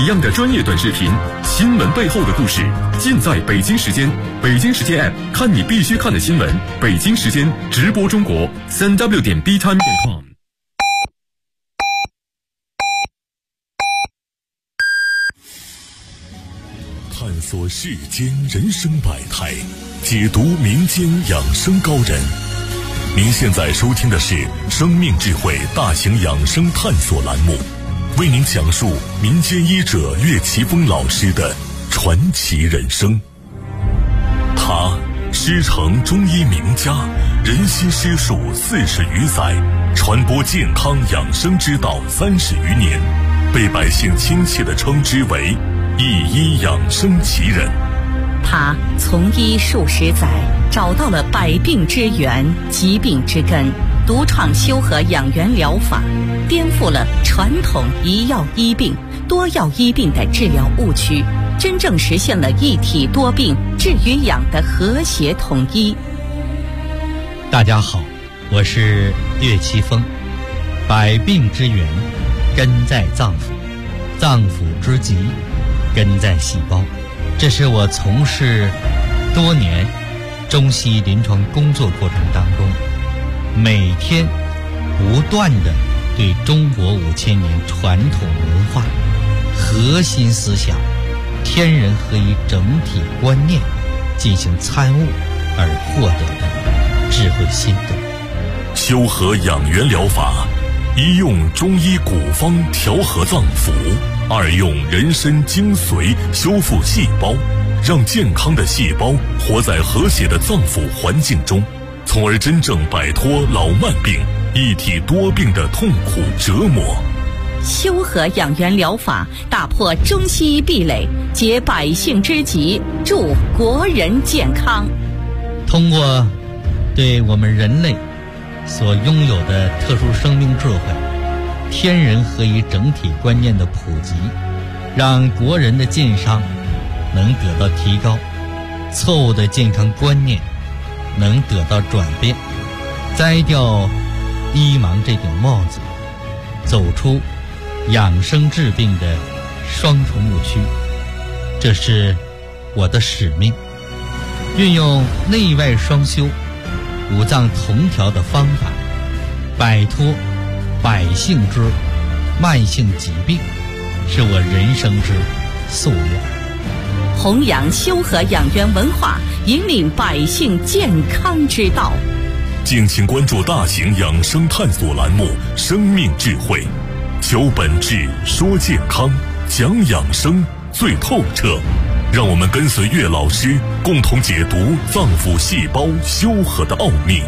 一样的专业短视频，新闻背后的故事，尽在北京时间。北京时间 App， 看你必须看的新闻。北京时间直播中国3w.btime.com。 探索世间人生百态，解读民间养生高人。您现在收听的是生命智慧大型养生探索栏目，为您讲述民间医者岳奇峰老师的传奇人生。他师承中医名家，人心师术40余载，传播健康养生之道30余年，被百姓亲切地称之为一医养生奇人。 他从医数十载，找到了百病之源、疾病之根，独创修和养元疗法，颠覆了传统一药医病、多药医病的治疗误区，真正实现了一体多病、治与养的和谐统一。 大家好，我是岳奇峰。百病之源根在脏腑，脏腑之疾根在细胞。这是我从事多年中西医临床工作过程当中，每天不断地对中国5000年传统文化核心思想天人合一整体观念进行参悟而获得的智慧心得。 修和养元疗法，一用中医古方调和脏腑，二用人参精髓修复细胞，让健康的细胞活在和谐的脏腑环境中，从而真正摆脱老慢病、一体多病的痛苦折磨。 修和养元疗法打破中西医壁垒，解百姓之急，助国人健康。 通过对我们人类所拥有的特殊生命智慧、天人合一整体观念的普及，让国人的健康能得到提高，错误的健康观念能得到转变，摘掉医盲这顶帽子，走出养生治病的双重误区。这是我的使命，运用内外双修、五脏同调的方法，摆脱百姓之慢性疾病，是我人生之夙愿。 弘扬修和养元文化，引领百姓健康之道。 敬请关注大型养生探索栏目《生命智慧》，求本质，说健康，讲养生最透彻。让我们跟随岳老师，共同解读脏腑细胞修和的奥秘。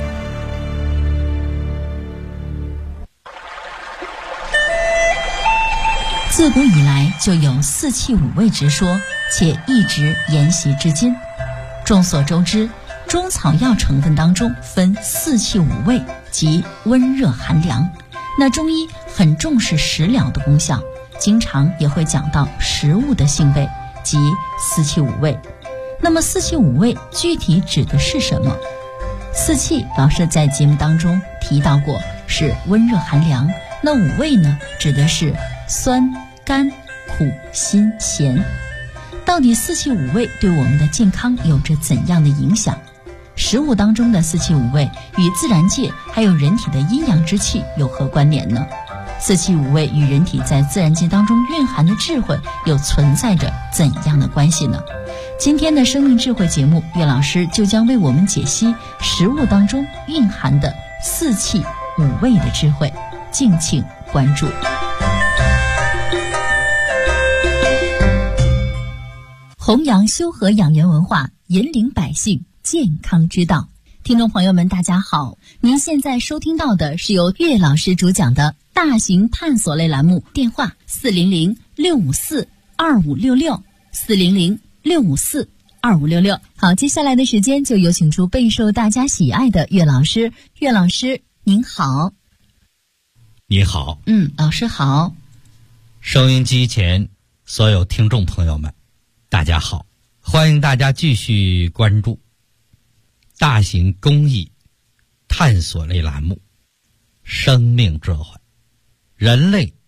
自古以来就有四气五味之说，且一直沿袭至今。众所周知，中草药成分当中分四气五味，即温热寒凉。那中医很重视食疗的功效，经常也会讲到食物的性味，即四气五味。那么四气五味具体指的是什么？四气老师在节目当中提到过，是温热寒凉。那五味呢，指的是酸、甘、苦、辛、咸。到底四气五味对我们的健康有着怎样的影响？食物当中的四气五味与自然界还有人体的阴阳之气有何关联呢？四气五味与人体在自然界当中蕴含的智慧又存在着怎样的关系呢？今天的生命智慧节目，岳老师就将为我们解析食物当中蕴含的四气五味的智慧，敬请关注。弘扬修和养元文化，引领百姓健康之道。听众朋友们大家好，您现在收听到的是由岳老师主讲的大型探索类栏目，电话400-654-2566，400-654-2566。好，接下来的时间就有请出备受大家喜爱的岳老师。岳老师您好。 你好。 老师好。 收音机前所有听众朋友们大家好，欢迎大家继续关注大型公益探索类栏目生命智慧，人类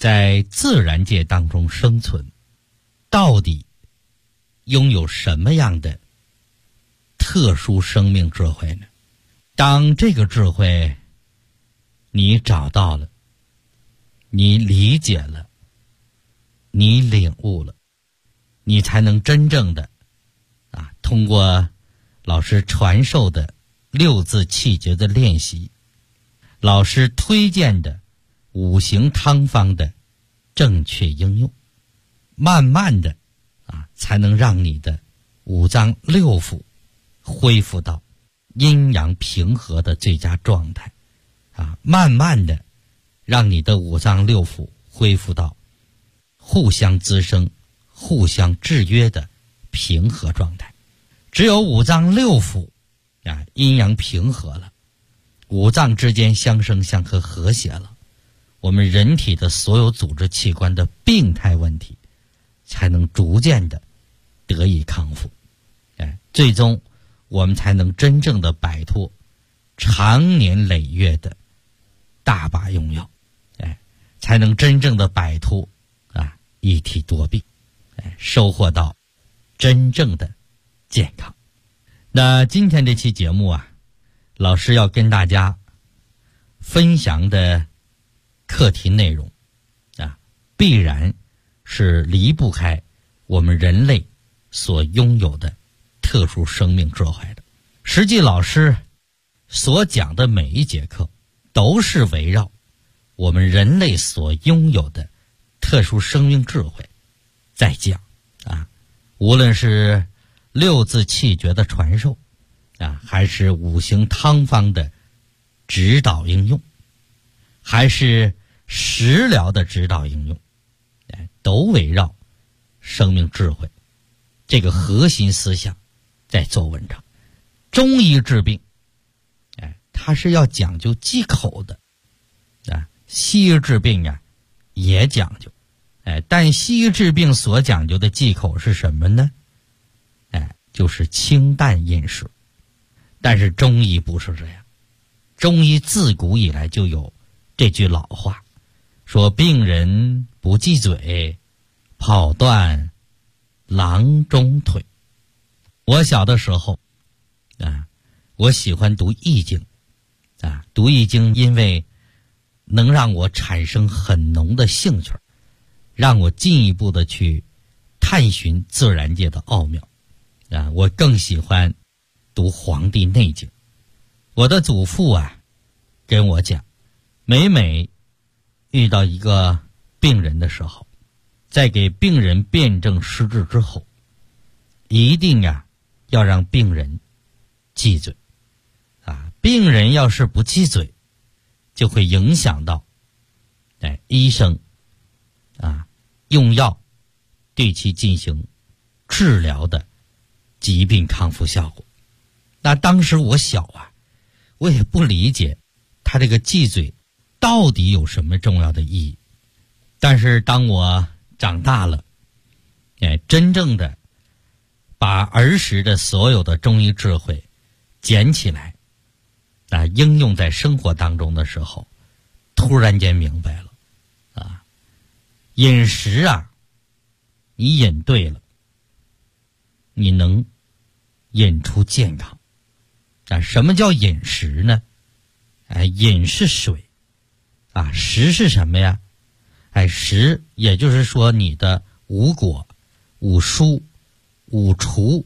在自然界当中生存，到底拥有什么样的特殊生命智慧呢？当这个智慧你找到了，你理解了，你领悟了，你才能真正的通过老师传授的六字气诀的练习，老师推荐的五行汤方的正确应用，慢慢的才能让你的五脏六腑恢复到阴阳平和的最佳状态，慢慢的让你的五脏六腑恢复到互相滋生、互相制约的平和状态。只有五脏六腑阴阳平和了，五脏之间相生相克和谐了，我们人体的所有组织器官的病态问题才能逐渐的得以康复，最终我们才能真正的摆脱长年累月的大把用药，才能真正的摆脱一体多病，收获到真正的健康。那今天这期节目老师要跟大家分享的课题内容必然是离不开我们人类所拥有的特殊生命智慧的。实际老师所讲的每一节课都是围绕我们人类所拥有的特殊生命智慧在讲无论是六字气诀的传授还是五行汤方的指导应用，还是食疗的指导应用，都围绕生命智慧这个核心思想在做文章。中医治病它是要讲究忌口的西医治病也讲究但西医治病所讲究的忌口是什么呢？就是清淡饮食。但是中医不是这样，中医自古以来就有这句老话，说病人不忌嘴，跑断郎中腿。我小的时候我喜欢读易经读易经因为能让我产生很浓的兴趣，让我进一步的去探寻自然界的奥妙我更喜欢读《黄帝内经》。我的祖父跟我讲，每遇到一个病人的时候，在给病人辨证施治之后，一定要让病人忌嘴病人要是不忌嘴，就会影响到医生用药对其进行治疗的疾病康复效果。那当时我小我也不理解他这个忌嘴到底有什么重要的意义。但是当我长大了真正的把儿时的所有的中医智慧捡起来应用在生活当中的时候，突然间明白了饮食你饮对了，你能饮出健康什么叫饮食呢？饮是水食是什么呀？食也就是说你的五果、五蔬、五畜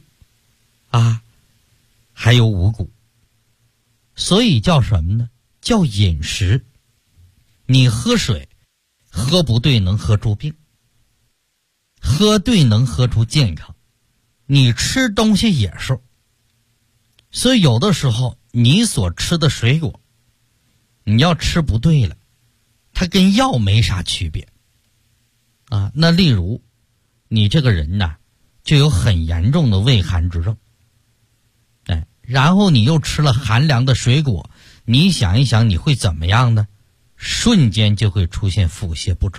还有五谷，所以叫什么呢？叫饮食。你喝水喝不对能喝出病，喝对能喝出健康，你吃东西也是。所以有的时候你所吃的水果，你要吃不对了，它跟药没啥区别那例如你这个人就有很严重的胃寒之症然后你又吃了寒凉的水果，你想一想你会怎么样呢？瞬间就会出现腹泻不止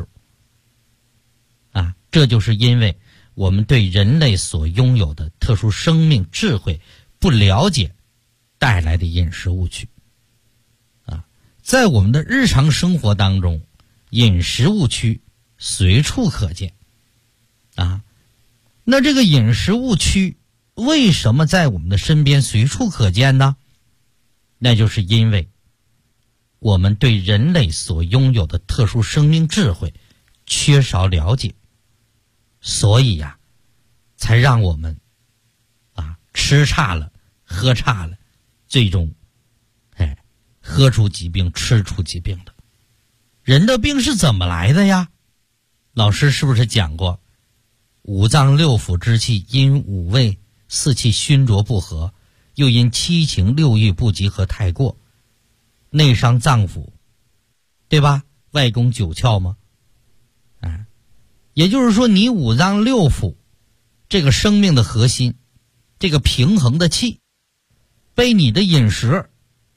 这就是因为我们对人类所拥有的特殊生命智慧不了解带来的饮食误区在我们的日常生活当中，饮食误区随处可见啊。那这个饮食误区为什么在我们的身边随处可见呢？那就是因为我们对人类所拥有的特殊生命智慧缺少了解，所以呀，才让我们吃差了喝差了，最终喝出疾病吃出疾病的。人的病是怎么来的呀？老师是不是讲过五脏六腑之气因五味四气熏浊不和，又因七情六欲不集合太过，内伤脏腑，对吧？外攻九窍吗？也就是说你五脏六腑这个生命的核心，这个平衡的气被你的饮食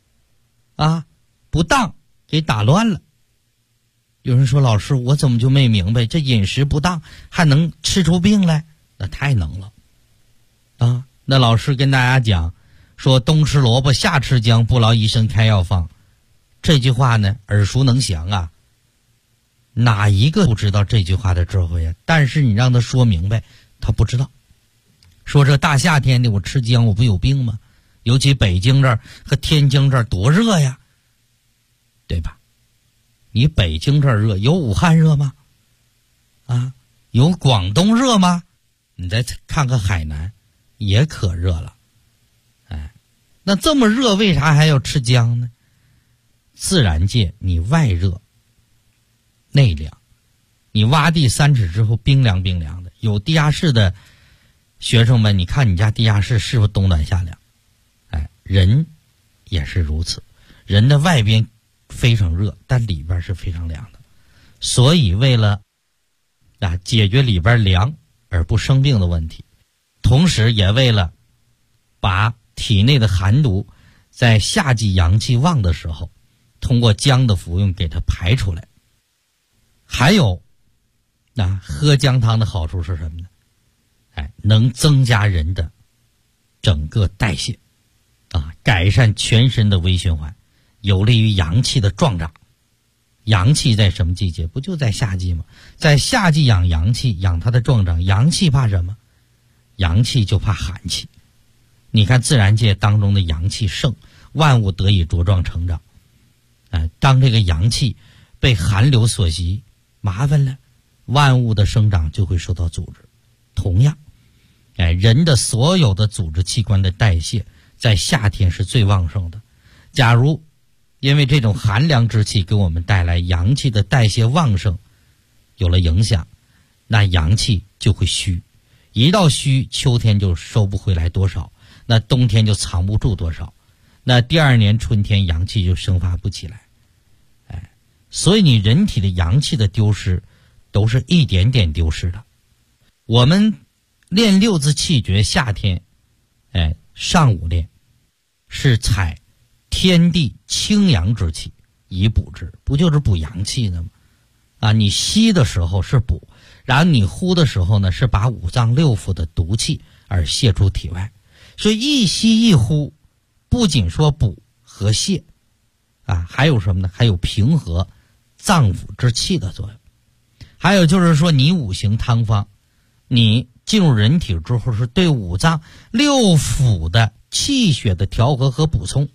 不当给打乱了。有人说，老师我怎么就没明白，这饮食不当还能吃出病来？那太能了那老师跟大家讲说，冬吃萝卜夏吃姜，不劳医生开药方，这句话呢耳熟能详啊，哪一个不知道这句话的智慧啊？但是你让他说明白他不知道。说这大夏天的我吃姜我不有病吗？尤其北京这儿和天津这儿多热呀，对吧？你北京这儿热，有武汉热吗？有广东热吗？你再看看海南也可热了。那这么热为啥还要吃姜呢？自然界你外热内凉，你挖地3尺之后冰凉冰凉的。有地下室的学生们，你看你家地下室是不是冬暖夏凉？人也是如此，人的外边非常热，但里边是非常凉的。所以为了解决里边凉而不生病的问题，同时也为了把体内的寒毒在夏季阳气旺的时候通过姜的服用给它排出来。还有喝姜汤的好处是什么呢？能增加人的整个代谢改善全身的微循环，有利于阳气的壮长。阳气在什么季节？不就在夏季吗？在夏季养阳气，养它的壮长。阳气怕什么？阳气就怕寒气。你看自然界当中的阳气盛，万物得以茁壮成长。当这个阳气被寒流所袭，麻烦了，万物的生长就会受到阻滞。同样人的所有的组织器官的代谢在夏天是最旺盛的。假如因为这种寒凉之气给我们带来阳气的代谢旺盛有了影响，那阳气就会虚，一到虚，秋天就收不回来多少，那冬天就藏不住多少，那第二年春天阳气就生发不起来。所以你人体的阳气的丢失都是一点点丢失的。我们练六字气诀，夏天上午练是采天地清阳之气以补之，不就是补阳气的吗？你吸的时候是补，然后你呼的时候呢是把五脏六腑的毒气而泄出体外。所以一吸一呼不仅说补和泄还有什么呢？还有平和脏腑之气的作用。还有就是说你五行汤方，你进入人体之后是对五脏六腑的气血的调和和补充。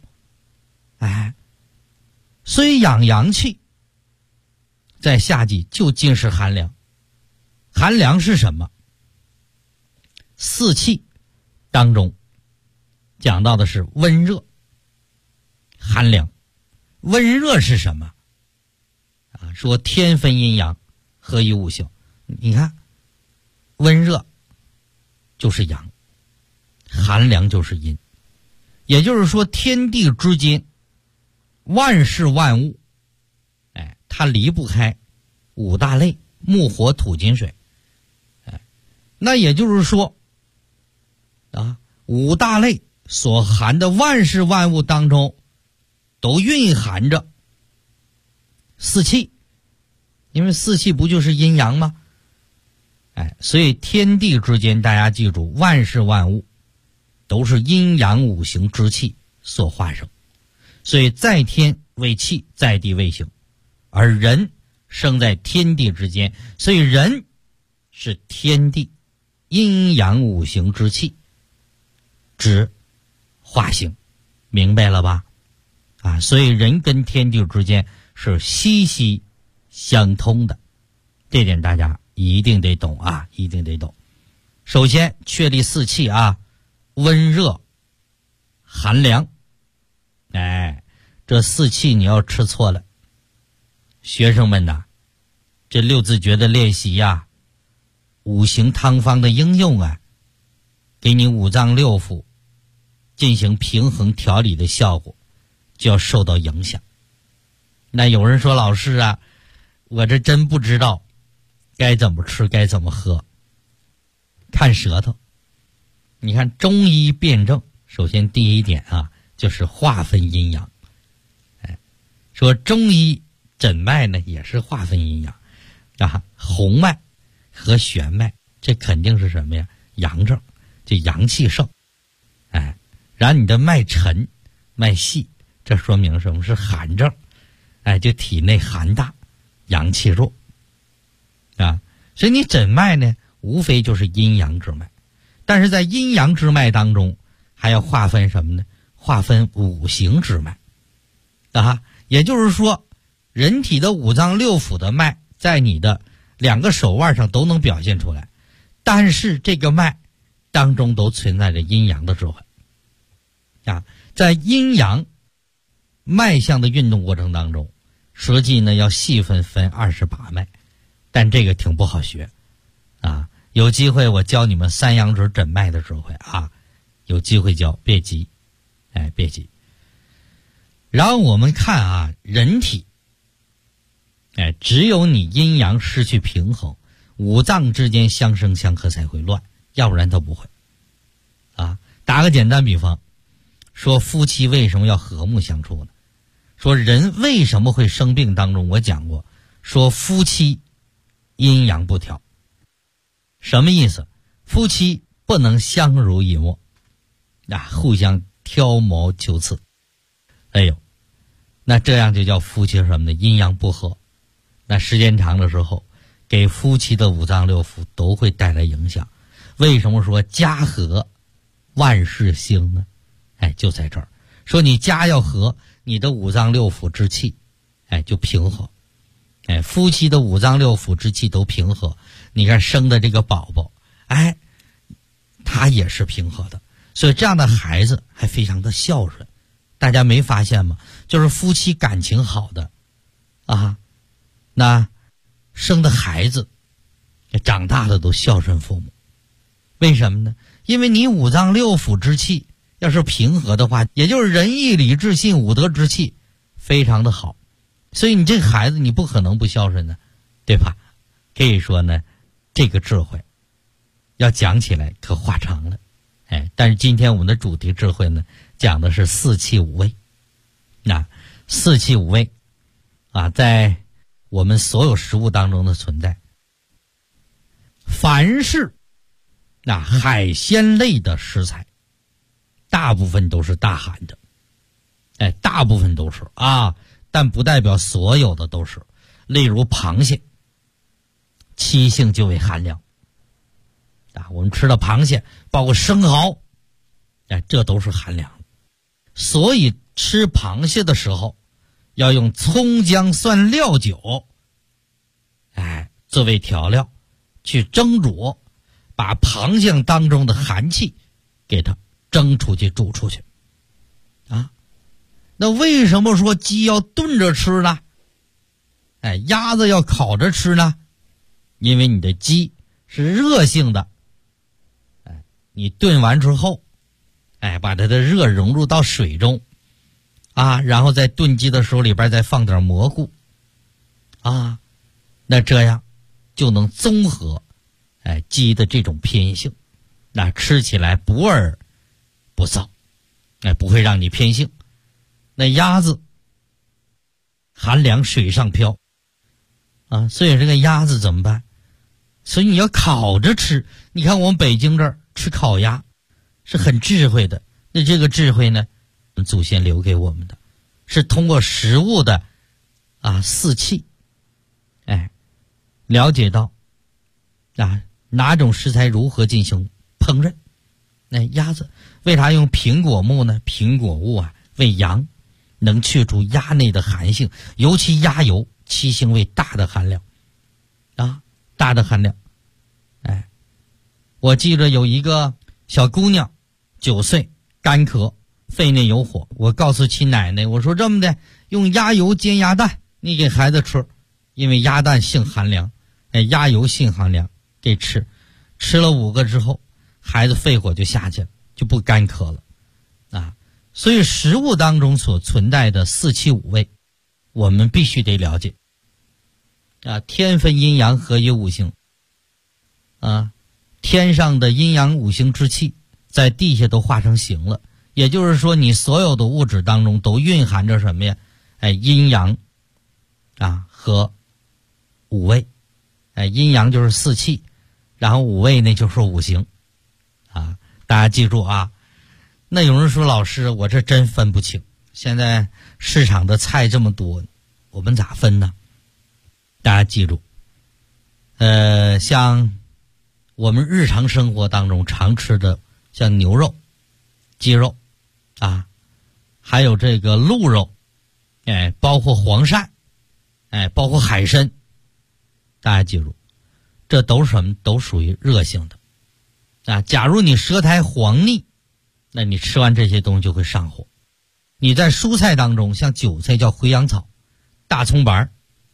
所以养阳气在夏季就尽是寒凉。寒凉是什么？四气当中讲到的是温热寒凉。温热是什么？说天分阴阳，合于五行。你看温热就是阳，寒凉就是阴。也就是说天地之间万事万物它离不开五大类：木火土金水。那也就是说五大类所含的万事万物当中都蕴含着四气，因为四气不就是阴阳吗？所以天地之间大家记住，万事万物都是阴阳五行之气所化生。所以在天为气，在地为形，而人生在天地之间，所以人是天地阴阳五行之气之化形，明白了吧？所以人跟天地之间是息息相通的，这点大家一定得懂啊，一定得懂。首先确立四气啊，温热寒凉，这四气你要吃错了，学生们呐，这六字诀的练习呀，五行汤方的应用啊，给你五脏六腑进行平衡调理的效果就要受到影响。那有人说，老师啊，我这真不知道该怎么吃该怎么喝，看舌头。你看中医辨证，首先第一点啊，就是划分阴阳。说中医诊脉呢也是划分阴阳啊，红脉和玄脉，这肯定是什么呀？阳症，这阳气盛。然后你的脉沉脉细，这说明什么？是寒症。就体内寒大，阳气弱啊。所以你诊脉呢，无非就是阴阳之脉，但是在阴阳之脉当中还要划分什么呢？划分五行之脉啊。也就是说，人体的五脏六腑的脉在你的两个手腕上都能表现出来，但是这个脉当中都存在着阴阳的智慧啊。在阴阳脉象的运动过程当中，实际呢要细分28脉，但这个挺不好学啊。有机会我教你们三阳指诊脉的智慧啊，有机会教，别急，别急。然后我们看啊，人体只有你阴阳失去平衡，五脏之间相生相克才会乱，要不然都不会啊。打个简单比方，说夫妻为什么要和睦相处呢？说人为什么会生病当中，我讲过，说夫妻阴阳不调，什么意思？夫妻不能相濡以沫互相挑毛求疵，那这样就叫夫妻什么呢？阴阳不和。那时间长的时候，给夫妻的五脏六腑都会带来影响。为什么说家和万事兴呢？就在这儿，说你家要和，你的五脏六腑之气就平和。夫妻的五脏六腑之气都平和，你看生的这个宝宝他也是平和的，所以这样的孩子还非常的孝顺。大家没发现吗？就是夫妻感情好的那生的孩子长大了都孝顺父母。为什么呢？因为你五脏六腑之气要是平和的话，也就是仁义礼智信五德之气非常的好，所以你这个孩子你不可能不孝顺的，对吧？可以说呢，这个智慧要讲起来可话长了。但是今天我们的主题智慧呢，讲的是四气五味。那四气五味在我们所有食物当中的存在，凡是海鲜类的食材，大部分都是大寒的。大部分都是但不代表所有的都是。例如螃蟹，七性就为寒凉我们吃的螃蟹包括生蚝这都是寒凉。所以吃螃蟹的时候要用葱姜蒜料酒作为调料去蒸煮，把螃蟹当中的寒气给它蒸出去煮出去那为什么说鸡要炖着吃呢？鸭子要烤着吃呢？因为你的鸡是热性的，你炖完之后把它的热融入到水中然后在炖鸡的时候里边再放点蘑菇那这样就能综合鸡的这种偏性，那吃起来不味不燥，不会让你偏性。那鸭子寒凉水上漂所以这个鸭子怎么办？所以你要烤着吃。你看我们北京这儿吃烤鸭是很智慧的，那这个智慧呢，祖先留给我们的是通过食物的四气了解到哪种食材如何进行烹饪。那鸭子为啥用苹果木呢？苹果物为阳，能去除鸭内的寒性，尤其鸭油其性为大的寒凉大的寒凉。我记着有一个小姑娘9岁，干咳，肺内有火，我告诉其奶奶，我说这么的，用鸭油煎鸭蛋，你给孩子吃，因为鸭蛋性寒凉，鸭油性寒凉，给吃了5个之后，孩子肺火就下去了，就不干咳了所以食物当中所存在的4气5味，我们必须得了解天分阴阳，合于五行天上的阴阳五行之气在地下都化成形了，也就是说你所有的物质当中都蕴含着什么呀？阴阳和5味。阴阳就是4气，然后5味呢就是五行大家记住那有人说，老师我这真分不清，现在市场的菜这么多，我们咋分呢？大家记住像我们日常生活当中常吃的，像牛肉、鸡肉还有这个鹿肉，包括黄鳝，包括海参，大家记住，这都是什么？都属于热性的假如你舌苔黄腻，那你吃完这些东西就会上火。你在蔬菜当中，像韭菜叫回阳草，大葱白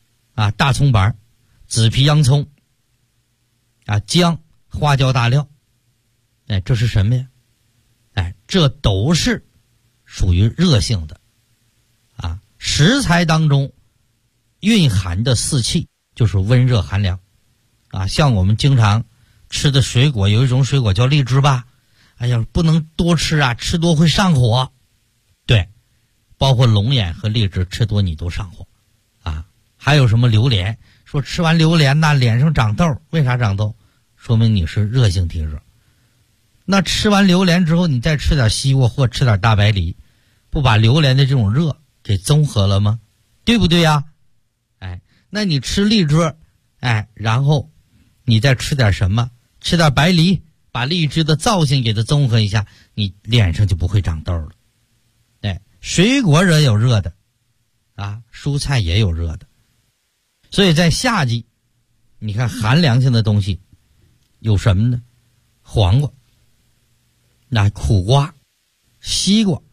紫皮洋葱姜、花椒、大料，这是什么呀？这都是属于热性的食材当中蕴含的4气就是温热寒凉像我们经常吃的水果，有一种水果叫荔枝吧，不能多吃吃多会上火。对，包括龙眼和荔枝吃多你都上火还有什么榴莲，说吃完榴莲脸上长痘，为啥长痘？说明你是热性体质。那吃完榴莲之后，你再吃点西瓜或吃点大白梨，不把榴莲的这种热给综合了吗？对不对呀？那你吃荔枝，然后你再吃点什么？吃点白梨，把荔枝的造型给它综合一下，你脸上就不会长痘了。水果也有热的蔬菜也有热的。所以在夏季，你看寒凉性的东西有什么呢？黄瓜、苦瓜、西瓜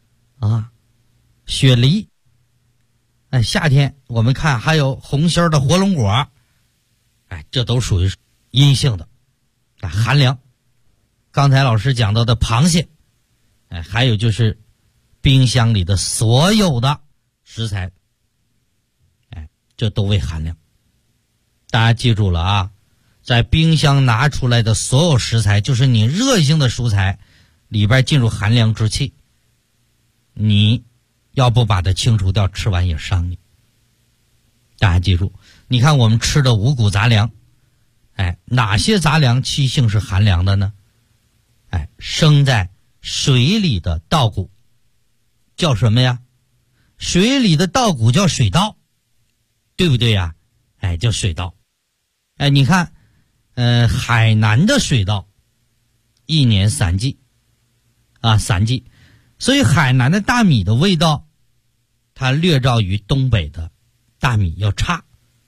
雪梨。夏天我们看还有红心的火龙果，这都属于阴性的寒凉。刚才老师讲到的螃蟹，还有就是冰箱里的所有的食材，这都为寒凉。大家记住了在冰箱拿出来的所有食材，就是你热性的蔬菜里边进入寒凉之气，你要不把它清除掉，吃完也伤你。大家记住，你看我们吃的五谷杂粮，哪些杂粮气性是寒凉的呢？生在水里的稻谷叫什么呀？水里的稻谷叫水稻，对不对呀？叫水稻。你看海南的水稻1年3季3季，所以海南的大米的味道它略照于东北的大米要差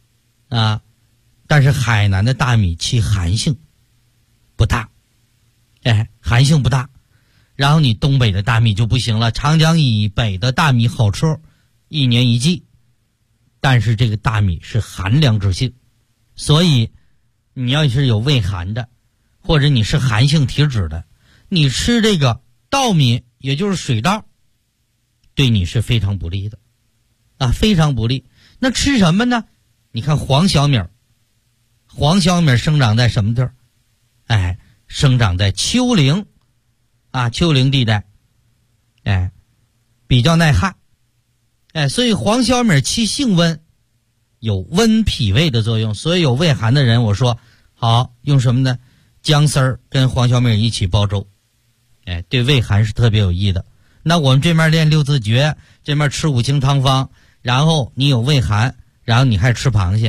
但是海南的大米其寒性不大，寒性不大。然后你东北的大米就不行了，长江以北的大米好吃，1年1季，但是这个大米是寒凉之性，所以你要是有胃寒的，或者你是寒性体质的，你吃这个稻米，也就是水稻，对你是非常不利的非常不利。那吃什么呢？你看黄小米，黄小米生长在什么地儿？生长在丘陵丘陵地带，比较耐旱，所以黄小米其性温，有温脾胃的作用。所以有胃寒的人，我说好用什么呢？姜丝儿跟黄小米一起煲粥，对胃寒是特别有益的。那我们这面练6字诀，这面吃5行汤方，然后你有胃寒，然后你还吃螃蟹，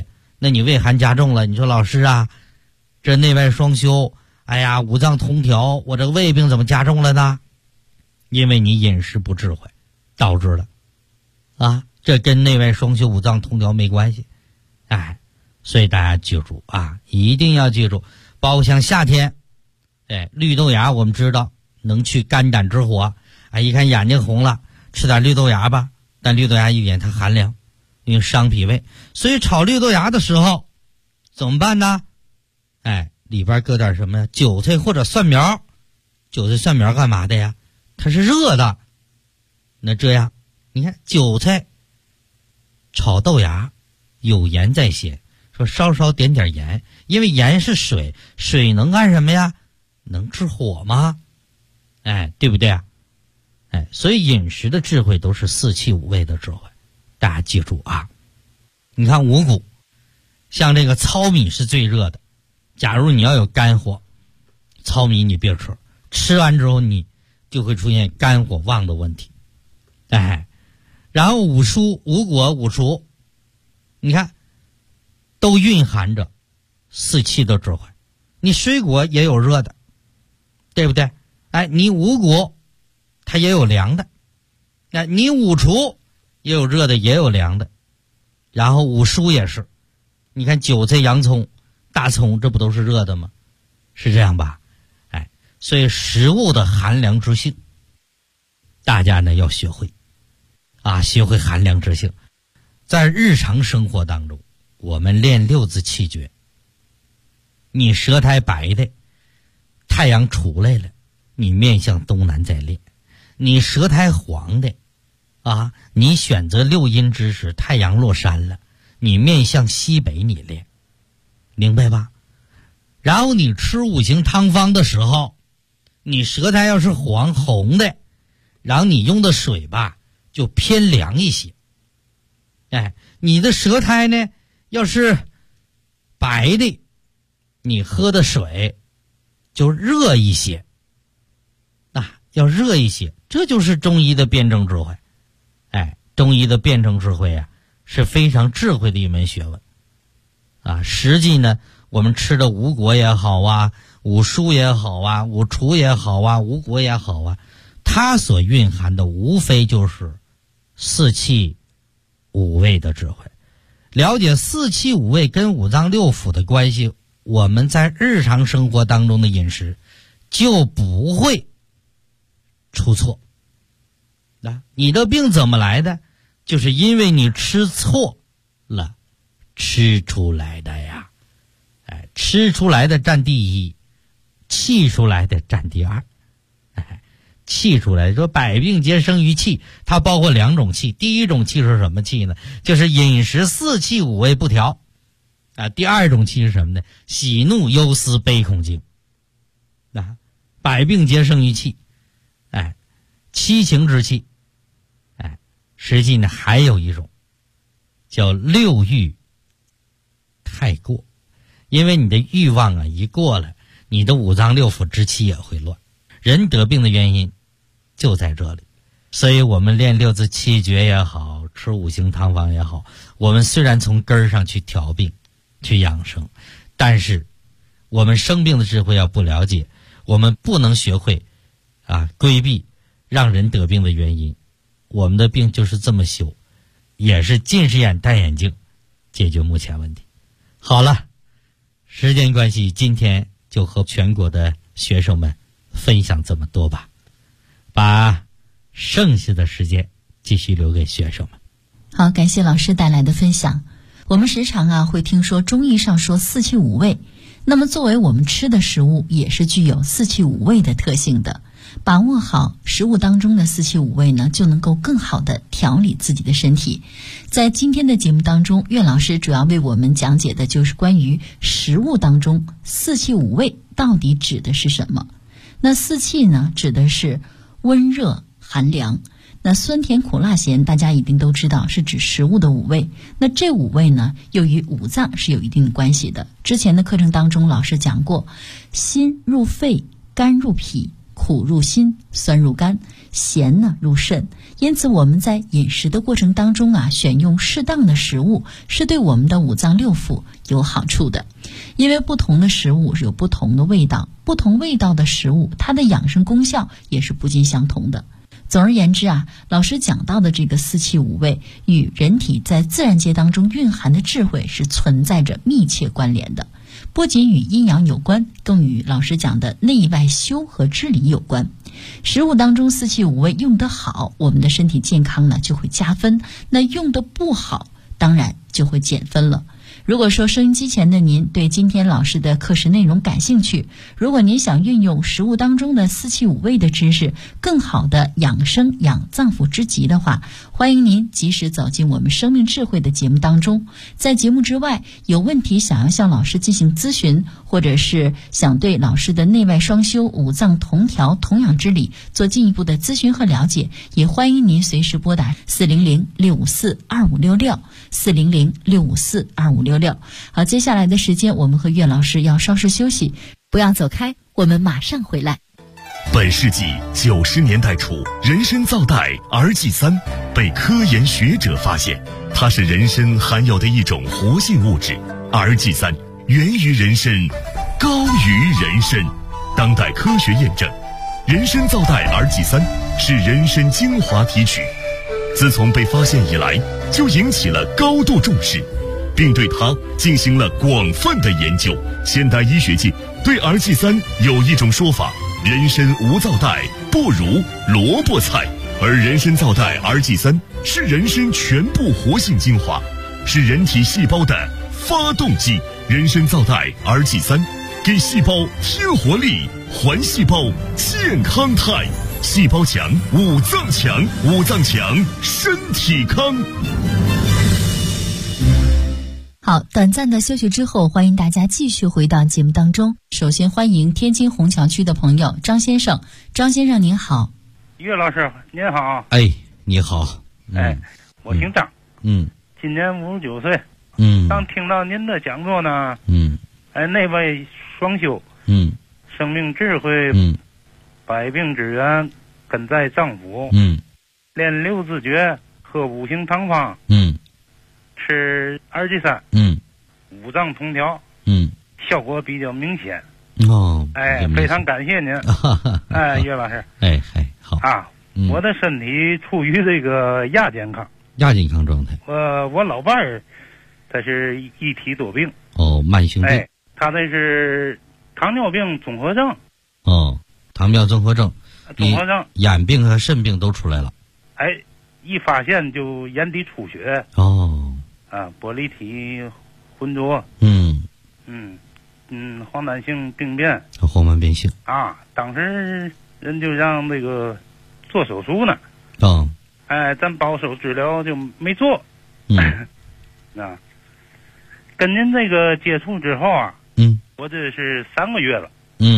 那你胃寒加重了，你说老师啊，这内外双修，哎呀，五脏同调，我这个胃病怎么加重了呢？因为你饮食不智慧导致的啊，这跟内外双修五脏同调没关系。哎，所以大家记住啊，一定要记住，包括像夏天，绿豆芽我们知道能去肝胆之火，一看眼睛红了，吃点绿豆芽吧。但绿豆芽一点它寒凉，因为伤脾胃，所以炒绿豆芽的时候怎么办呢？里边搁点什么呀？韭菜或者蒜苗。韭菜蒜苗干嘛的呀？它是热的。那这样你看韭菜炒豆芽有盐在先，说稍稍点点盐，因为盐是水，水能干什么呀？能治火吗？对不对啊？所以饮食的智慧都是四气五味的智慧，大家记住啊。你看五谷，像这个糙米是最热的，假如你要有肝火，糙米你别吃，吃完之后你就会出现肝火旺的问题。然后五蔬、五果、五熟，你看都蕴含着四气的智慧。你水果也有热的，对不对？你五谷它也有凉的，你五畜也有热的也有凉的，然后五蔬也是，你看韭菜、洋葱、大葱，这不都是热的吗？是这样吧？所以食物的寒凉之性，大家呢要学会学会寒凉之性。在日常生活当中，我们练六字气诀，你舌苔白的，太阳出来了，你面向东南再练；你舌苔黄的你选择六阴之时，太阳落山了，你面向西北你练，明白吧？然后你吃五行汤方的时候，你舌苔要是黄红的，然后你用的水吧就偏凉一些。你的舌苔呢要是白的，你喝的水就热一些，要热一些，这就是中医的辩证智慧。中医的辩证智慧是非常智慧的一门学问实际呢，我们吃的五果也好五蔬也好五畜也好五果也好它所蕴含的无非就是四气五味的智慧。了解四气五味跟五脏六腑的关系，我们在日常生活当中的饮食就不会出错。你的病怎么来的？就是因为你吃错了吃出来的呀。吃出来的占第一，气出来的占第二。气出来说百病皆生于气，它包括两种气。第一种气是什么气呢？就是饮食四气五味不调第二种气是什么呢？喜怒忧思悲恐惊百病皆生于气，七情之气。实际呢还有一种叫六欲太过，因为你的欲望一过了，你的五脏六腑之气也会乱。人得病的原因就在这里。所以我们练六字气诀也好，吃五行汤方也好，我们虽然从根儿上去调病去养生，但是我们生病的智慧要不了解，我们不能学会规避让人得病的原因。我们的病就是这么修，也是近视眼戴眼镜解决目前问题。好了，时间关系，今天就和全国的学生们分享这么多吧，把剩下的时间继续留给学生们。 好，感谢老师带来的分享。我们时常会听说中医上说四气五味，那么作为我们吃的食物也是具有四气五味的特性的。把握好食物当中的四气五味呢，就能够更好的调理自己的身体。在今天的节目当中，岳老师主要为我们讲解的就是关于食物当中四气五味到底指的是什么。那四气呢，指的是温热寒凉。那酸甜苦辣咸大家一定都知道是指食物的五味，那这五味呢又与五脏是有一定的关系的。之前的课程当中老师讲过，心入肺，肝入脾， 苦入心，酸入肝，咸呢入肾。因此我们在饮食的过程当中啊，选用适当的食物是对我们的五脏六腑有好处的。因为不同的食物是有不同的味道，不同味道的食物它的养生功效也是不尽相同的。总而言之啊，老师讲到的这个四气五味与人体在自然界当中蕴含的智慧是存在着密切关联的，不仅与阴阳有关，更与老师讲的内外修和治理有关。食物当中四气五味用得好，我们的身体健康呢就会加分，那用得不好当然就会减分了。如果说收音机前的您对今天老师的课时内容感兴趣，如果您想运用食物当中的四气五味的知识，更好的养生养脏腑之疾的话，欢迎您及时走进我们生命智慧的节目当中。在节目之外，有问题想要向老师进行咨询，或者是想对老师的内外双修、五脏同调、同养之理做进一步的咨询和了解，也欢迎您随时拨打400-654-2566 400-654-2566。好，接下来的时间我们和岳老师要稍事休息，不要走开，我们马上回来。 本世纪90年代初，人参皂苷 RG3 被科研学者发现，它是人参含有的一种活性物质。RG3 源于人参，高于人参。当代科学验证，人参皂苷 RG3 是人参精华提取，自从被发现以来，就引起了高度重视，并对它进行了广泛的研究。现代医学界对 RG3 有一种说法：人参无皂苷不如萝卜菜，而人参皂苷 RG3 是人参全部活性精华，是人体细胞的发动机。人参皂苷 RG3 给细胞添活力，还细胞健康态。细胞强，五脏强，五脏强，身体康。 好，短暂的休息之后，欢迎大家继续回到节目当中。首先欢迎天津虹桥区的朋友张先生。张先生您好。 岳老师您好。 哎，你好。 我姓张。今年59岁。刚听到您的讲座呢。内外双修。生命智慧。百病之源根在脏腑。练六字诀，喝五行汤方。吃RG3。五脏同调。效果比较明显。非常感谢您。岳老师。 好啊。我的身体处于这个亚健康状态。 我老伴儿他是一体多病。 慢性病。 他那是糖尿病综合症。 糖尿综合症，眼病和肾病都出来了。 一发现就眼底出血。玻璃体浑浊。黄疸性病变。 黄斑变性。 当时人就让那个做手术呢。咱保守治疗就没做。跟您这个接触之后啊。我这是3个月了。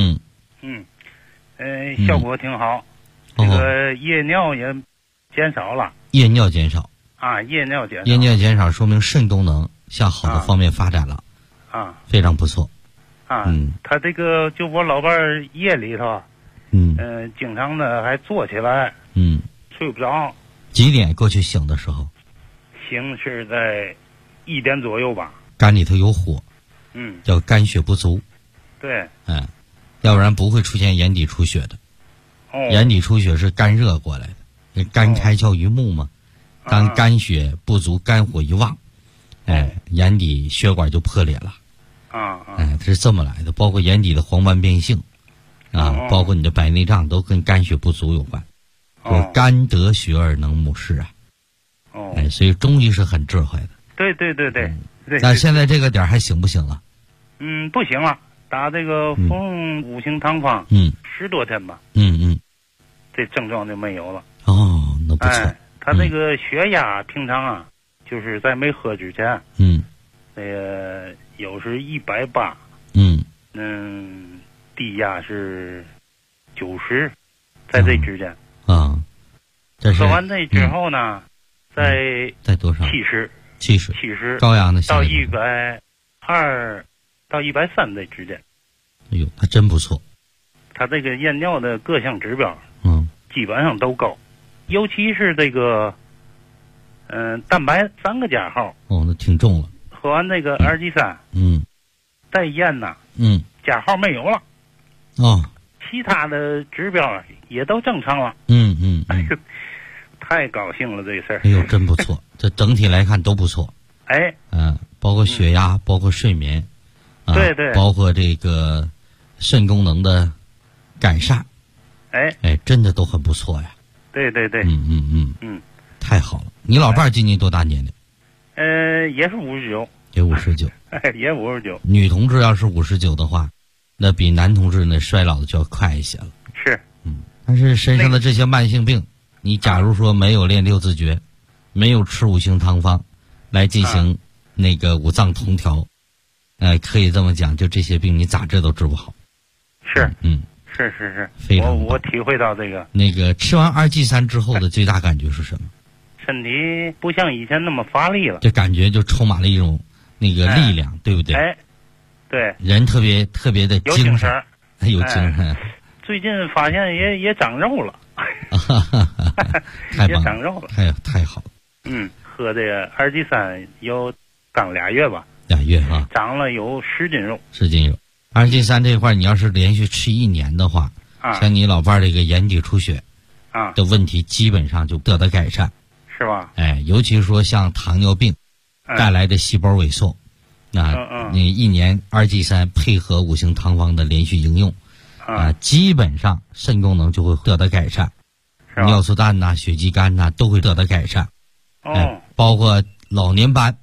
效果挺好。这个夜尿也减少了。 夜尿减少。 夜尿减少说明肾功能向好的方面发展了。非常不错。 他这个就我老伴儿夜里头。经常的还坐起来。睡不着。 几点过去醒的时候？ 醒是在1点左右吧。 肝里头有火。叫肝血不足。 对。 要不然不会出现眼底出血的。眼底出血是肝热过来的，肝开窍于目嘛。当肝血不足，肝火一旺，眼底血管就破裂了。它是这么来的。包括眼底的黄斑变性，包括你的白内障，都跟肝血不足有关。说肝得血而能目视啊。所以中医是很智慧的。 对。 但现在这个点还行不行了？ 不行了。打这个服五行汤方，10多天吧。这症状就没有了。 那不错。 他这个血压平常啊，就是在没喝之前，有时180。低压是90，在这之间。喝完这之后呢， 在多少？70。高阳的到120到130这之间。 那真不错。 他这个验尿的各项指标，基本上都高，尤其是这个，蛋白3个加号。 那挺重了。 喝完这个2G3，再验呐，加号没有了。其他的指标也都正常了。太高兴了这事儿。 哎呦，真不错，这整体来看都不错。包括血压，包括睡眠， 对对， 包括这个肾功能的改善，真的都很不错呀。 对对对， 太好了。你老伴儿今年多大年龄？ 也是59， 也59， 也59。 女同志要是59的话，那比男同志那衰老的就要快一些了。 是， 但是身上的这些慢性病，你假如说没有练六字诀，没有吃五行汤方，来进行那个五脏同调，可以这么讲，就这些病你咋治都治不好。 是，是， 非常我体会到这个。 那个吃完2G3之后的最大感觉是什么？ 身体不像以前那么乏力了， 这感觉就充满了一种那个力量，对不对？ 对， 人特别的精神，有精神。 最近发现也长肉了， 太棒了， 也长肉了， 太好了。 喝这个2G3有刚2月吧 ，2月啊， 长了有10斤肉。 10斤肉。2G3这块，你要是连续吃1年的话，像你老伴儿这个眼底出血的问题，基本上就得到改善， 是吧？ 尤其说像糖尿病带来的细胞萎缩，那你1年2G3配合五行汤方的连续应用，基本上肾功能就会得到改善，尿素氮呐、血肌酐呐都会得到改善。包括老年斑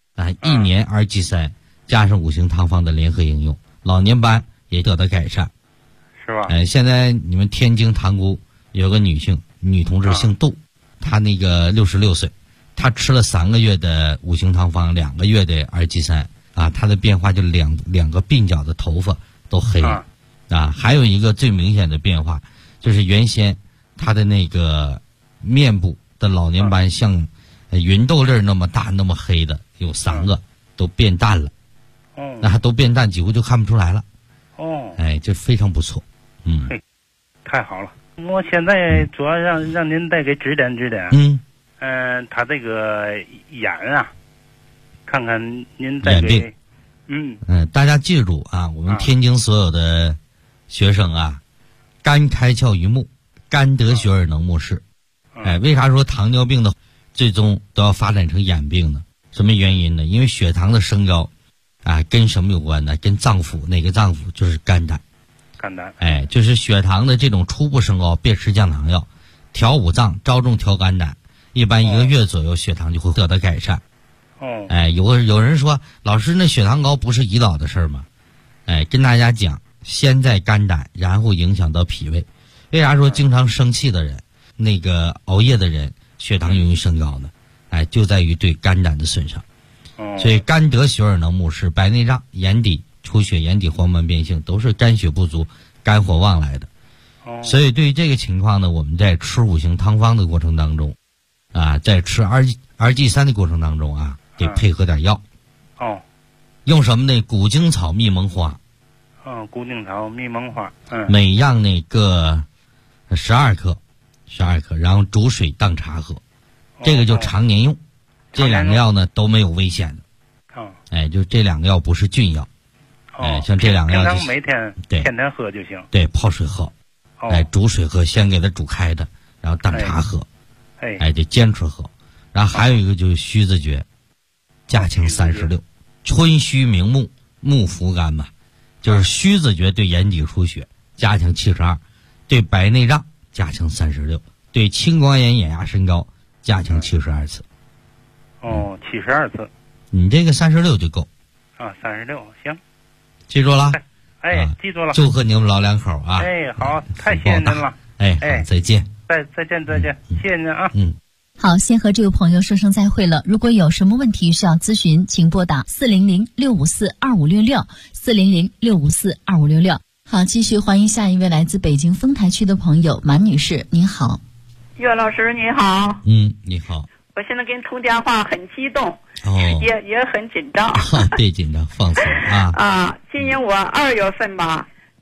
，1年2G3加上五行汤方的联合应用，老年斑也得到改善， 是吧？ 现在你们天津塘沽有个女同志姓杜，她那个66岁，她吃了3个月的五行汤方，2个月的2G3她的变化就两个鬓角的头发都黑还有一个最明显的变化就是原先她的那个面部的老年斑像芸豆粒那么大那么黑的有3个都变淡了，都变淡，几乎就看不出来了。这非常不错。 太好了。我现在主要让您再给指点指点。他这个眼看看您再给。 大家记住我们天津所有的学生肝开窍于目，肝得血而能目视。为啥说糖尿病的最终都要发展成眼病呢？什么原因呢？因为血糖的升高跟什么有关呢？跟脏腑，哪个脏腑？就是肝胆。就是血糖的这种初步升高，别吃降糖药，调五脏，着重调肝胆，一般1个月左右血糖就会得到改善。有人说，老师，那血糖高不是胰岛的事儿吗？跟大家讲，先在肝胆，然后影响到脾胃。为啥说经常生气的人，那个熬夜的人，血糖容易升高呢？就在于对肝胆的损伤。所以肝得血而能目视，白内障、眼底出血、眼底黄斑变性都是肝血不足、肝火旺来的。所以对于这个情况呢，我们在吃五行汤方的过程当中在吃2G3的过程当中得配合点药。用什么呢？古精草、蜜蒙花。 古精草、蜜蒙花。 每样那个12克，然后煮水当茶喝，这个就常年用。这2个药呢都没有危险的。就这2个药不是菌药。像这2个药就每天天天喝就行。 对，泡水喝。煮水喝，先给它煮开的，然后当茶喝。得坚持喝。然后还有一个就是虚字诀，加强36，春虚明目，目扶肝嘛，就是虚字诀对眼底出血加强72，对白内障加强36，对青光眼、眼压升高加强72次。 72次。 你这个36就够。 36行。 记住了。 记住了。 祝贺你们老两口好，太谢谢您了。 好，再见。 再见，谢谢您啊。 好，先和这位朋友说声再会了。如果有什么问题需要咨询，请拨打400-654-2566 400-654-2566。好，继续欢迎下一位来自北京丰台区的朋友满女士，您好。 岳老师你好。 你好。 我现在跟你通电话很激动，也很紧张。 别紧张，放松今年我2月份吧，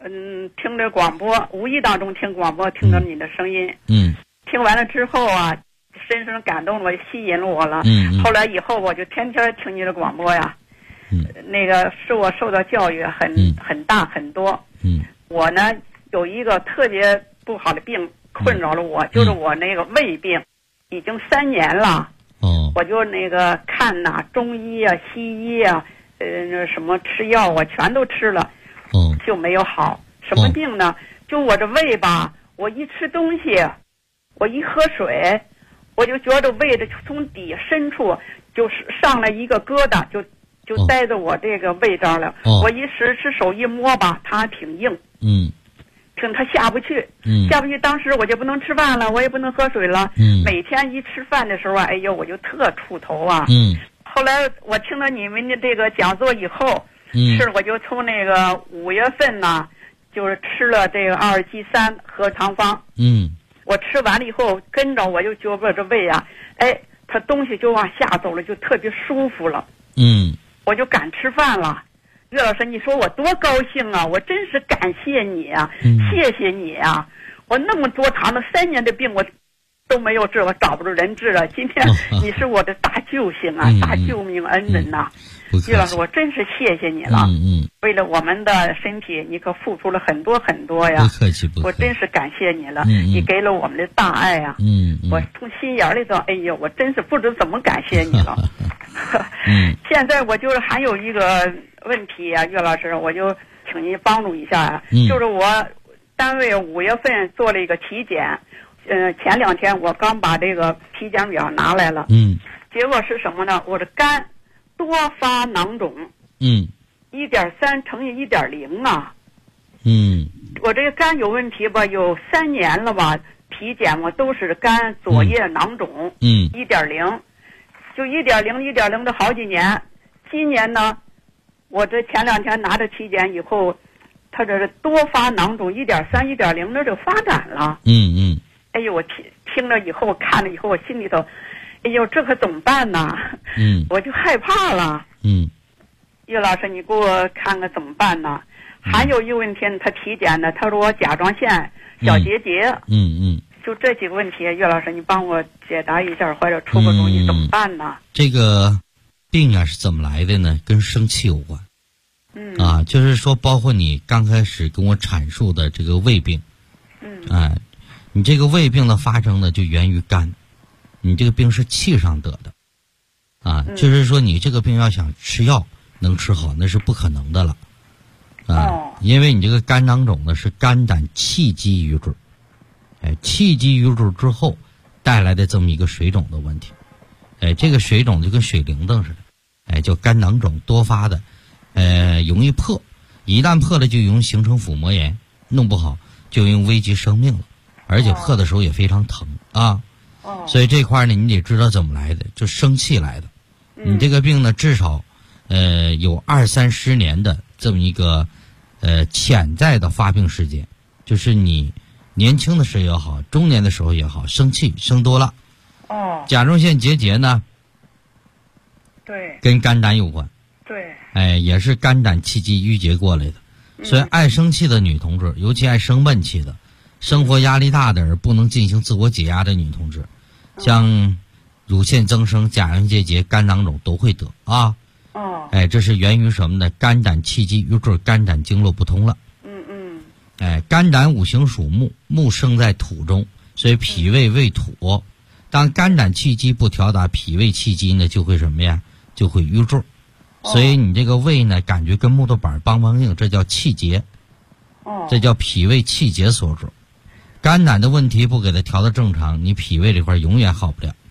听着广播，无意当中听广播，听到你的声音，听完了之后啊，深深感动了，吸引了我了。后来以后我就天天听你的广播呀。那个是我受到教育很大很多。我呢有一个特别不好的病困扰了我，就是我那个胃病，已经3年了。我就那个看呐，中医啊、西医啊，什么吃药啊，全都吃了，就没有好。什么病呢？就我这胃吧，我一吃东西，我一喝水，我就觉得胃的从底深处就是上来一个疙瘩，就待在我这个胃这儿了。我一使手一摸吧，它还挺硬。它下不去，下不去。当时我就不能吃饭了，我也不能喝水了。每天一吃饭的时候啊，哎呦，我就特怵头啊。后来我听了你们的这个讲座以后，我就从那个5月份呢，就是吃了这个2G3核糖方。我吃完了以后，跟着我就觉得这胃啊，它东西就往下走了，就特别舒服了。我就敢吃饭了。岳老师，你说我多高兴啊！我真是感谢你啊，谢谢你啊！我那么多长的3年的病，我都没有治，我找不着人治了。今天你是我的大救星啊，大救命恩人呐！岳老师，我真是谢谢你了。为了我们的身体，你可付出了很多很多呀。 不客气，不客气。 我真是感谢你了，你给了我们的大爱啊。我从心眼里头，哎呦，我真是不知怎么感谢你了。现在我就是还有一个问题啊，岳老师，我就请您帮助一下啊。就是我单位5月份做了一个体检，前2天我刚把这个体检表拿来了。结果是什么呢？我的肝多发囊肿。1.3乘以1.0啊。我这个肝有问题吧，有3年了吧，体检我都是肝左叶囊肿。1.0。就1.0的好几年，今年呢，我这前2天拿着体检以后，他这多发囊肿1.3、1.0的就发展了。哎呦，我听了以后，看了以后，我心里头，哎呦，这可怎么办呢？我就害怕了。岳老师，你给我看看怎么办呢？还有一个问题，他体检呢，他说我甲状腺小结节。就这几个问题，岳老师，你帮我解答一下，或者出个主意，怎么办呢？ 这个病啊是怎么来的呢？跟生气有关。就是说，包括你刚开始跟我阐述的这个胃病。你这个胃病的发生呢，就源于肝。你这个病是气上得的。就是说你这个病要想吃药能吃好，那是不可能的了。因为你这个肝囊肿呢是肝胆气机瘀滞。气机瘀滞之后带来的这么一个水肿的问题。这个水肿就跟水铃铛似的。叫肝囊肿多发的，容易破，一旦破了就容易形成腹膜炎，弄不好就容易危及生命了，而且破的时候也非常疼啊。所以这块呢，你得知道怎么来的，就生气来的。你这个病呢，至少有20-30年的这么一个潜在的发病时间，就是你年轻的时候也好，中年的时候也好，生气生多了。甲状腺结节呢， 对， 跟肝胆有关。 对， 也是肝胆气机郁结过来的。所以爱生气的女同志，尤其爱生闷气的，生活压力大的而不能进行自我解压的女同志，像乳腺增生、甲状腺结节、肝囊肿都会得啊。这是源于什么呢？肝胆气机郁滞，肝胆经络不通了。肝胆五行属木，木生在土中，所以脾胃为土。当肝胆气机不调达，脾胃气机呢就会什么呀？就会瘀滞。所以你这个胃呢，感觉跟木头板梆梆硬，这叫气结。这叫脾胃气结所致。肝胆的问题不给它调到正常，你脾胃这块永远好不了。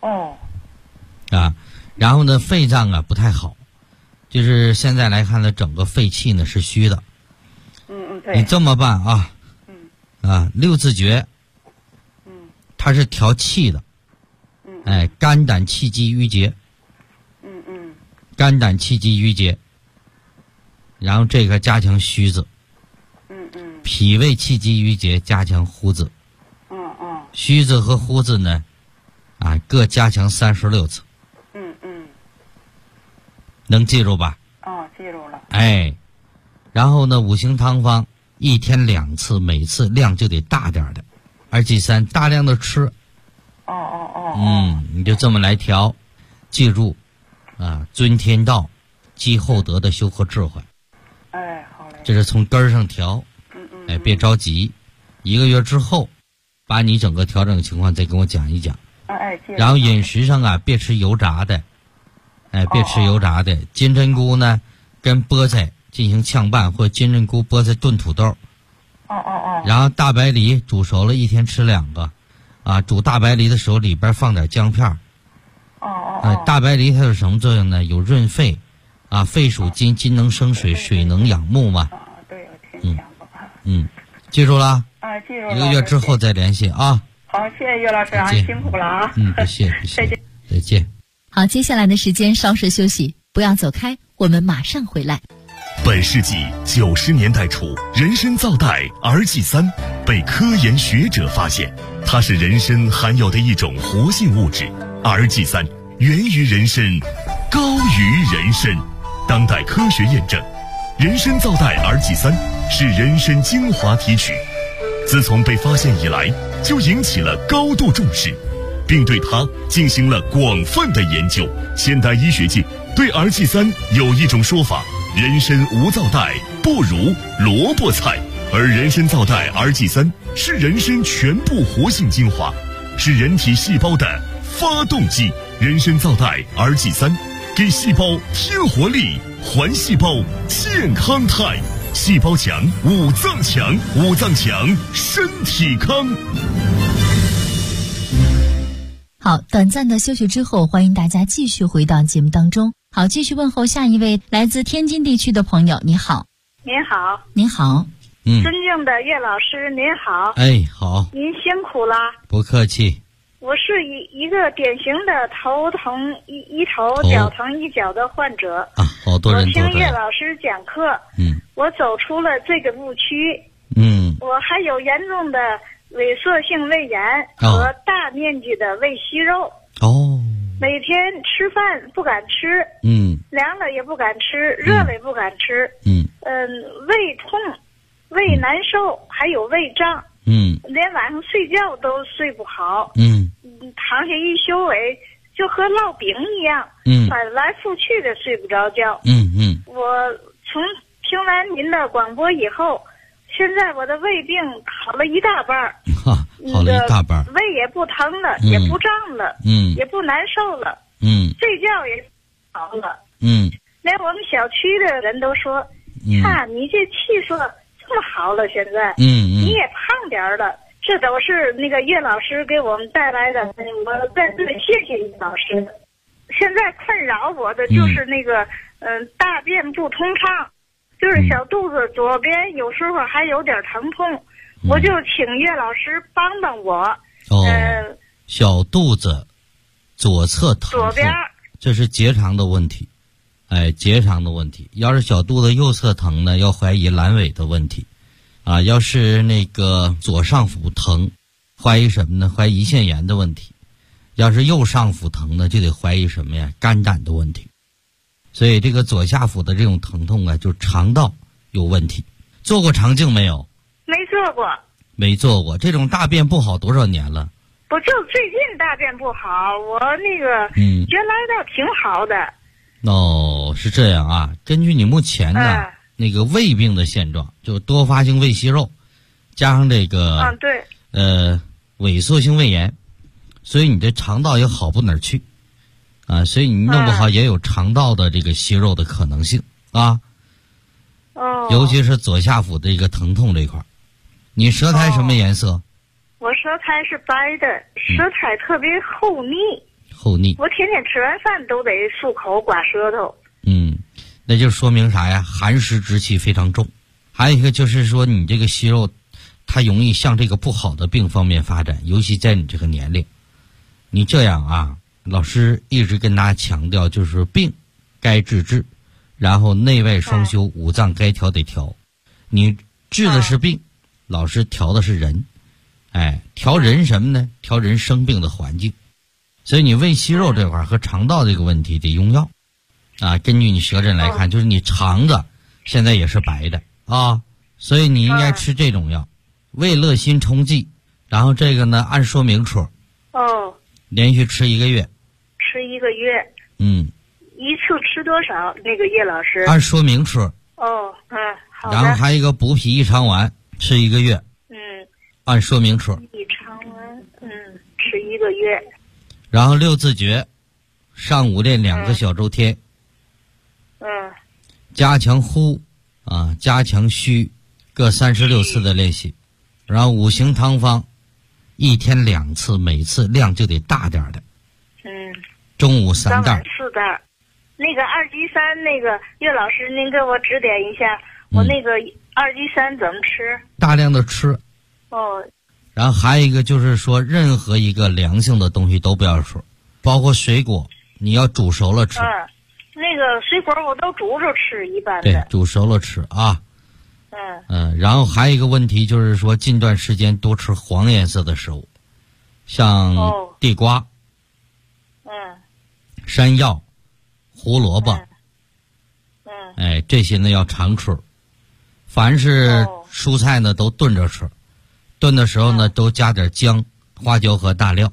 然后呢，肺脏啊不太好，就是现在来看呢，整个肺气呢是虚的。你这么办啊？六字诀，它是调气的。肝胆气机郁结。肝胆气机郁结，然后这个加强虚字。脾胃气机郁结，加强呼字。虚字和呼字呢，各加强36次。能记住吧？ 记住了。 然后呢，五行汤方 1天2次，每次量就得大点的，2G3大量的吃。你就这么来调，记住啊，遵天道，积厚德的修和智慧。 好嘞。 这是从根儿上调。别着急，1个月之后，把你整个调整情况再跟我讲一讲。然后饮食上啊，别吃油炸的，别吃油炸的。金针菇呢，跟菠菜进行炝拌，或金针菇、菠菜炖土豆。然后大白梨煮熟了，1天吃2个。煮大白梨的时候里边放点姜片。大白梨它有什么作用呢？有润肺，肺属金，金能生水，水能养木嘛。 对，我听讲过。 记住了。 记住了。 1个月之后再联系啊。 好，谢谢岳老师啊，辛苦了啊。 不谢。再见。 好，接下来的时间稍事休息，不要走开，我们马上回来。 本世纪90年代初，人参皂苷 RG3 被科研学者发现，它是人参含有的一种活性物质。RG3 源于人参，高于人参。当代科学验证，人参皂苷 RG3 是人参精华提取。自从被发现以来，就引起了高度重视，并对它进行了广泛的研究。现代医学界对 RG3 有一种说法：人参无皂苷不如萝卜菜，而人参皂苷 RG3 是人参全部活性精华，是人体细胞的发动机。人参皂苷 RG3 给细胞添活力，还细胞健康态。细胞强，五脏强，五脏强，身体康。 好，短暂的休息之后，欢迎大家继续回到节目当中。好，继续问候下一位来自天津地区的朋友，你好。 您好。 您好。 尊敬的岳老师，您好。 好。 您辛苦了。 不客气。 我是一个典型的头疼一头，脚疼一脚的患者。 好多人都这样。 我听岳老师讲课，我走出了这个误区。我还有严重的萎缩性胃炎和大面积的胃息肉。每天吃饭不敢吃，凉了也不敢吃，热了也不敢吃。胃痛，胃难受，还有胃胀。连晚上睡觉都睡不好。躺下一宿围，就和烙饼一样，翻来覆去的睡不着觉。我从听完您的广播以后，现在我的胃病好了一大半儿。 好了一大半儿。 胃也不疼了，也不胀了，也不难受了。睡觉也好了。连我们小区的人都说，看你这气色这么好了，现在你也胖点儿了。这都是那个岳老师给我们带来的，我在这里谢谢岳老师。现在困扰我的就是那个大便不通畅，就是小肚子左边有时候还有点疼痛，我就请岳老师帮帮我。 小肚子左侧疼痛， 左边这是结肠的问题。结肠的问题。要是小肚子右侧疼呢，要怀疑阑尾的问题。要是那个左上腹疼，怀疑什么呢？怀疑胰腺炎的问题。要是右上腹疼呢，就得怀疑什么呀？肝胆的问题。所以这个左下腹的这种疼痛啊，就肠道有问题。做过肠镜没有？ 没做过。 没做过。这种大便不好多少年了？ 不，就最近大便不好，我那个原来倒挺好的。 是这样啊。根据你目前呢那个胃病的现状，就多发性胃息肉，加上这个萎缩性胃炎，所以你这肠道也好不哪儿去所以你弄不好也有肠道的这个息肉的可能性尤其是左下腹的一个疼痛这块。你舌苔什么颜色？ 我舌苔是白的，舌苔特别厚腻。我天天吃完饭都得漱口刮舌头。 那就说明啥呀？寒湿之气非常重。还有一个就是说，你这个息肉它容易向这个不好的病方面发展，尤其在你这个年龄。你这样老师一直跟大家强调，就是病该治，然后内外双修，五脏该调得调。你治的是病，老师调的是人。调人什么呢？调人生病的环境。所以你胃息肉这块和肠道这个问题得用药根据你舌诊来看，就是你肠子现在也是白的所以你应该吃这种药，胃乐心冲剂。然后这个呢，按说明书。 哦。 连续吃1个月。 吃1个月。一次吃多少？那个叶老师。 按说明吃。 哦，好的。 然后还有一个补脾益肠丸，吃1个月。按说明吃。 益肠丸，吃1个月。 然后6字诀，上午练2个小周天。加强呼加强虚，各36次的练习。然后5行汤方，1天2次，每次量就得大点的。中午3袋。 4袋。那个二级3，那个岳老师，您给我指点一下，我那个二级3怎么吃？ 大量的吃。 哦。 然后还有一个就是说，任何一个凉性的东西都不要吃，包括水果，你要煮熟了吃。 那个水果我都煮着吃，一般的。 对，煮熟了吃啊。然后还有一个问题就是说，近段时间多吃黄颜色的食物，像地瓜、山药、胡萝卜，这些呢要常吃。凡是蔬菜呢都炖着吃，炖的时候呢都加点姜、花椒和大料。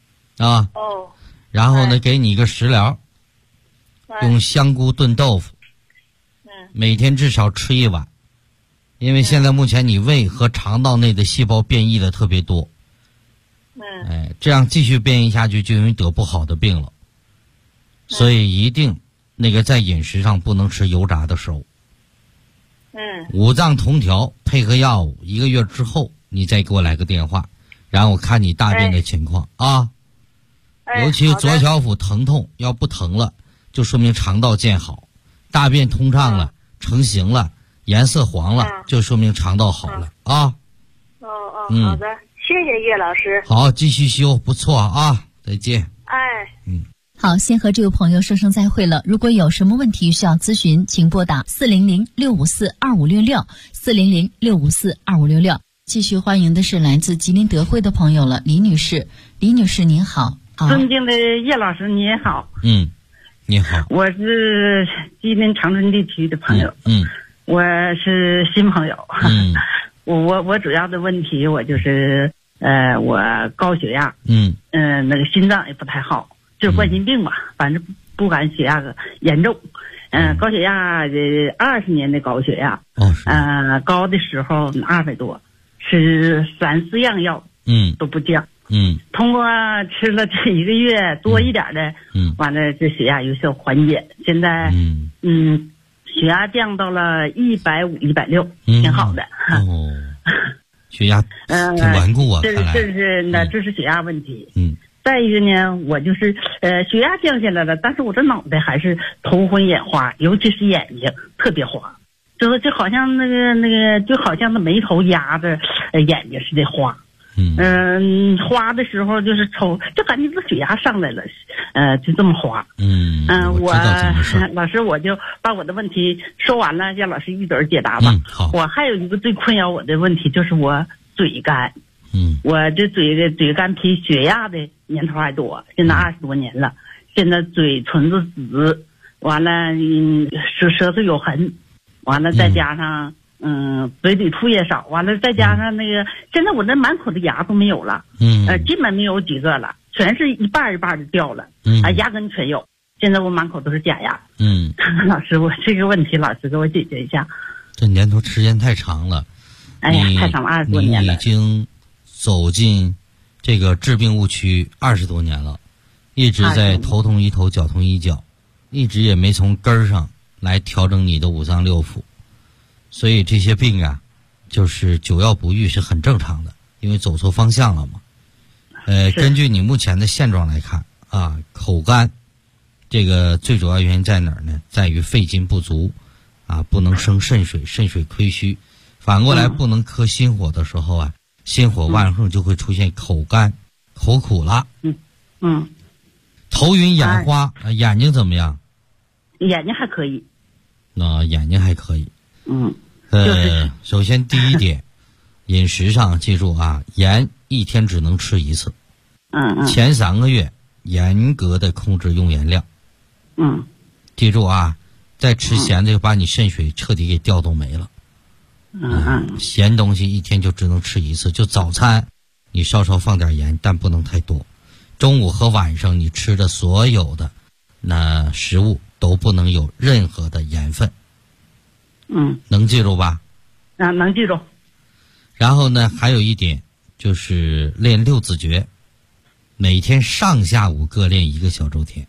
然后呢给你一个食疗，用香菇炖豆腐，每天至少吃1碗。因为现在目前你胃和肠道内的细胞变异的特别多，这样继续变异下去就容易得不好的病了。所以一定那个在饮食上不能吃油炸的食物。五脏同调，配合药物，1个月之后你再给我来个电话，然后我看你大便的情况啊。尤其左小腹疼痛，要不疼了，就说明肠道健好；大便通畅了，成型了。颜色黄了，就说明肠道好了啊。 好的，谢谢叶老师。 好，继续修，不错啊，再见。 好，先和这位朋友说声再会了。如果有什么问题需要咨询，请拨打400-654-2566，400-654-2566。继续欢迎的是来自吉林德惠的朋友了，李女士。李女士您好。 尊敬的叶老师您好。 你好。 我是吉林长春地区的朋友。我是新朋友。我主要的问题我就是我高血压。那个心脏也不太好，就是冠心病吧，反正不敢血压严重。高血压20年的高血压。高的时候200多，吃3、4样药都不降。通过吃了这1个月多一点的，完了这血压有效缓解。现在血压降到了150、160，挺好的。 血压挺顽固啊，看来这是血压问题。再一个呢，我就是血压降下来了，但是我这脑袋还是头昏眼花，尤其是眼睛特别花，就好像那个就好像那眉头压着眼睛似的花。花的时候就是抽，就感觉这血压上来了，就这么花。 我老师我就把我的问题说完了，让老师一嘴解答吧。 好。 我还有一个最困扰我的问题，就是我嘴干。我这嘴干比血压的年头还多，现在20多年了，现在嘴唇子紫，完了舌头有痕，完了再加上嘴里吐也少，完了再加上那个，现在我这满口的牙都没有了，基本没有几个了，全是一半一半的掉了，牙根全有。现在我满口都是假牙。老师，我这个问题，老师给我解决一下。 这年头时间太长了， 太长了，20多年了。 你已经走进这个治病误区20多年了，一直在头痛医头，脚痛医脚，一直也没从根儿上来调整你的五脏六腑。所以这些病啊，就是久药不愈是很正常的，因为走错方向了嘛。根据你目前的现状来看啊，口干，这个最主要原因在哪儿呢？在于肺金不足啊，不能生肾水，肾水亏虚。反过来不能克心火的时候啊，心火旺盛就会出现口干、口苦了。头晕眼花，眼睛怎么样？ 眼睛还可以。 眼睛还可以。首先第一点，饮食上记住啊，盐1天只能吃1次。前3个月严格的控制用盐量。记住啊，再吃咸的就把你肾水彻底给调动没了。 咸东西一天就只能吃一次，就早餐你稍稍放点盐，但不能太多。中午和晚上你吃的所有的那食物都不能有任何的盐分。能记住吧？ 能记住。 然后呢，还有一点就是练六字诀，每天上下午各练1个小周天。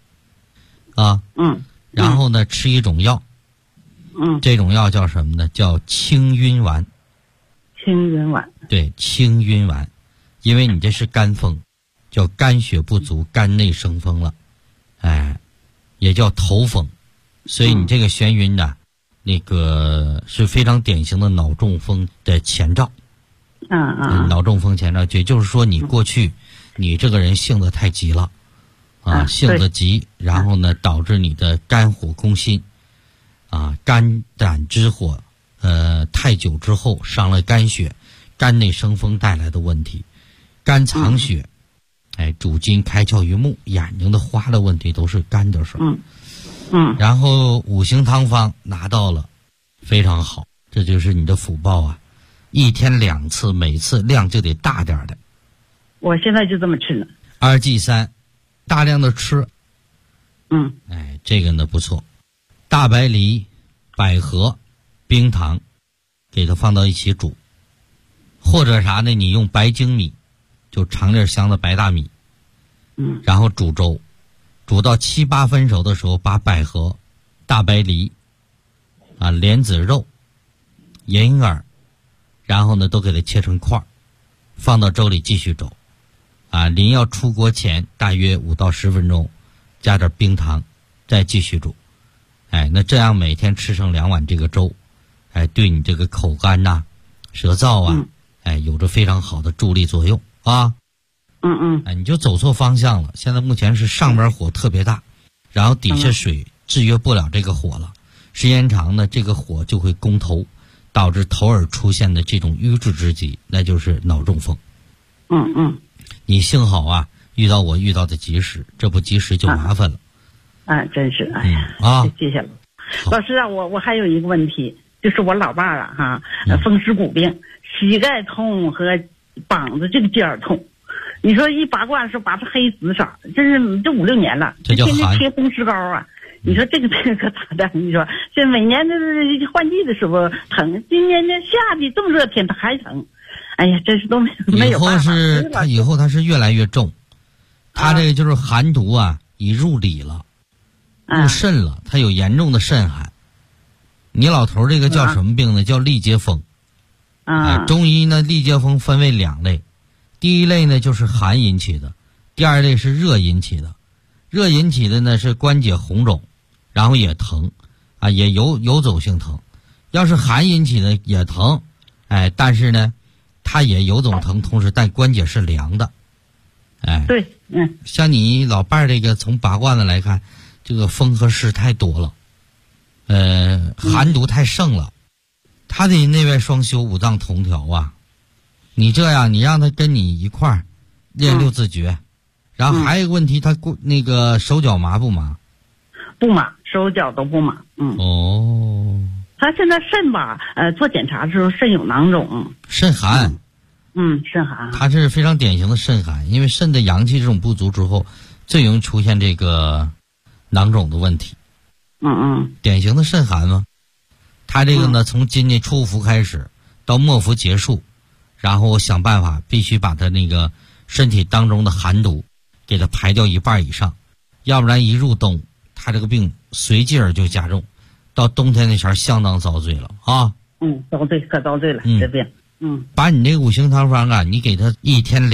然后呢，吃一种药。这种药叫什么呢？叫清晕丸。 清晕丸。对， 清晕丸，因为你这是肝风，叫肝血不足，肝内生风了，也叫头风，所以你这个眩晕呢，那个是非常典型的脑中风的前兆。脑中风前兆，也就是说你过去你这个人性子太急了，性子急，然后呢导致你的肝火攻心。肝胆之火，太久之后伤了肝血，肝内生风带来的问题，肝藏血，主筋开窍于目，眼睛的花的问题都是肝的事。然后五行汤方拿到了，非常好，这就是你的福报啊！一天2次，每次量就得大点的。 我现在就这么吃呢。 2G3，大量的吃。这个呢不错。大白梨、百合、冰糖，给它放到一起煮，或者啥呢？你用白粳米，就长粒香的白大米，然后煮粥，煮到7、8分熟的时候，把百合、大白梨、莲子肉、银耳，然后呢都给它切成块，放到粥里继续粥，临要出锅前大约5到10分钟，加点冰糖，再继续煮。那这样每天吃上2碗这个粥，对你这个口干呐、舌燥啊，有着非常好的助力作用啊。你就走错方向了。现在目前是上边火特别大，然后底下水制约不了这个火了，时间长呢，这个火就会攻头，导致头耳出现的这种瘀滞之疾，那就是脑中风。你幸好啊，遇到我遇到的及时，这不及时就麻烦了。 真是，谢谢了，老师啊，我还有一个问题，就是我老伴儿风湿骨病，膝盖痛和膀子这个尖儿痛，你说一拔罐是拔出黑紫色，这5、6年了， 这叫天天贴风湿膏啊。你说这个可咋的？你说这每年的换季的时候疼，今年这夏季这么热天它还疼，哎呀，真是都没有办法。 以后它是越来越重，它这个就是寒毒已入里了。入肾了，它有严重的肾寒。你老头这个叫什么病呢？叫痢结风。中医呢，痢结风分为2类，第一类呢就是寒引起的，第二类是热引起的。热引起的呢是关节红肿，然后也疼，也游走性疼。要是寒引起的也疼，但是呢，它也游走疼，同时但关节是凉的。 对， 像你老伴儿这个从拔罐子来看。这个风和湿太多了，寒毒太盛了，他得内外双修，五脏同调啊。你这样，你让他跟你一块儿练6字诀，然后还有一个问题，他那个手脚麻不麻？ 不麻，手脚都不麻。他现在肾做检查的时候肾有囊肿， 肾寒。 肾寒。 他是非常典型的肾寒，因为肾的阳气这种不足之后，最容易出现这个囊肿的问题。典型的肾寒吗？他这个呢，从今年初伏开始到末伏结束，然后我想办法必须把他那个身体当中的寒毒给他排掉1半以上，要不然一入冬，他这个病随即而就加重，到冬天那前相当遭罪了啊。 遭罪，可遭罪了，这病。 把你这个5行汤方你给他一天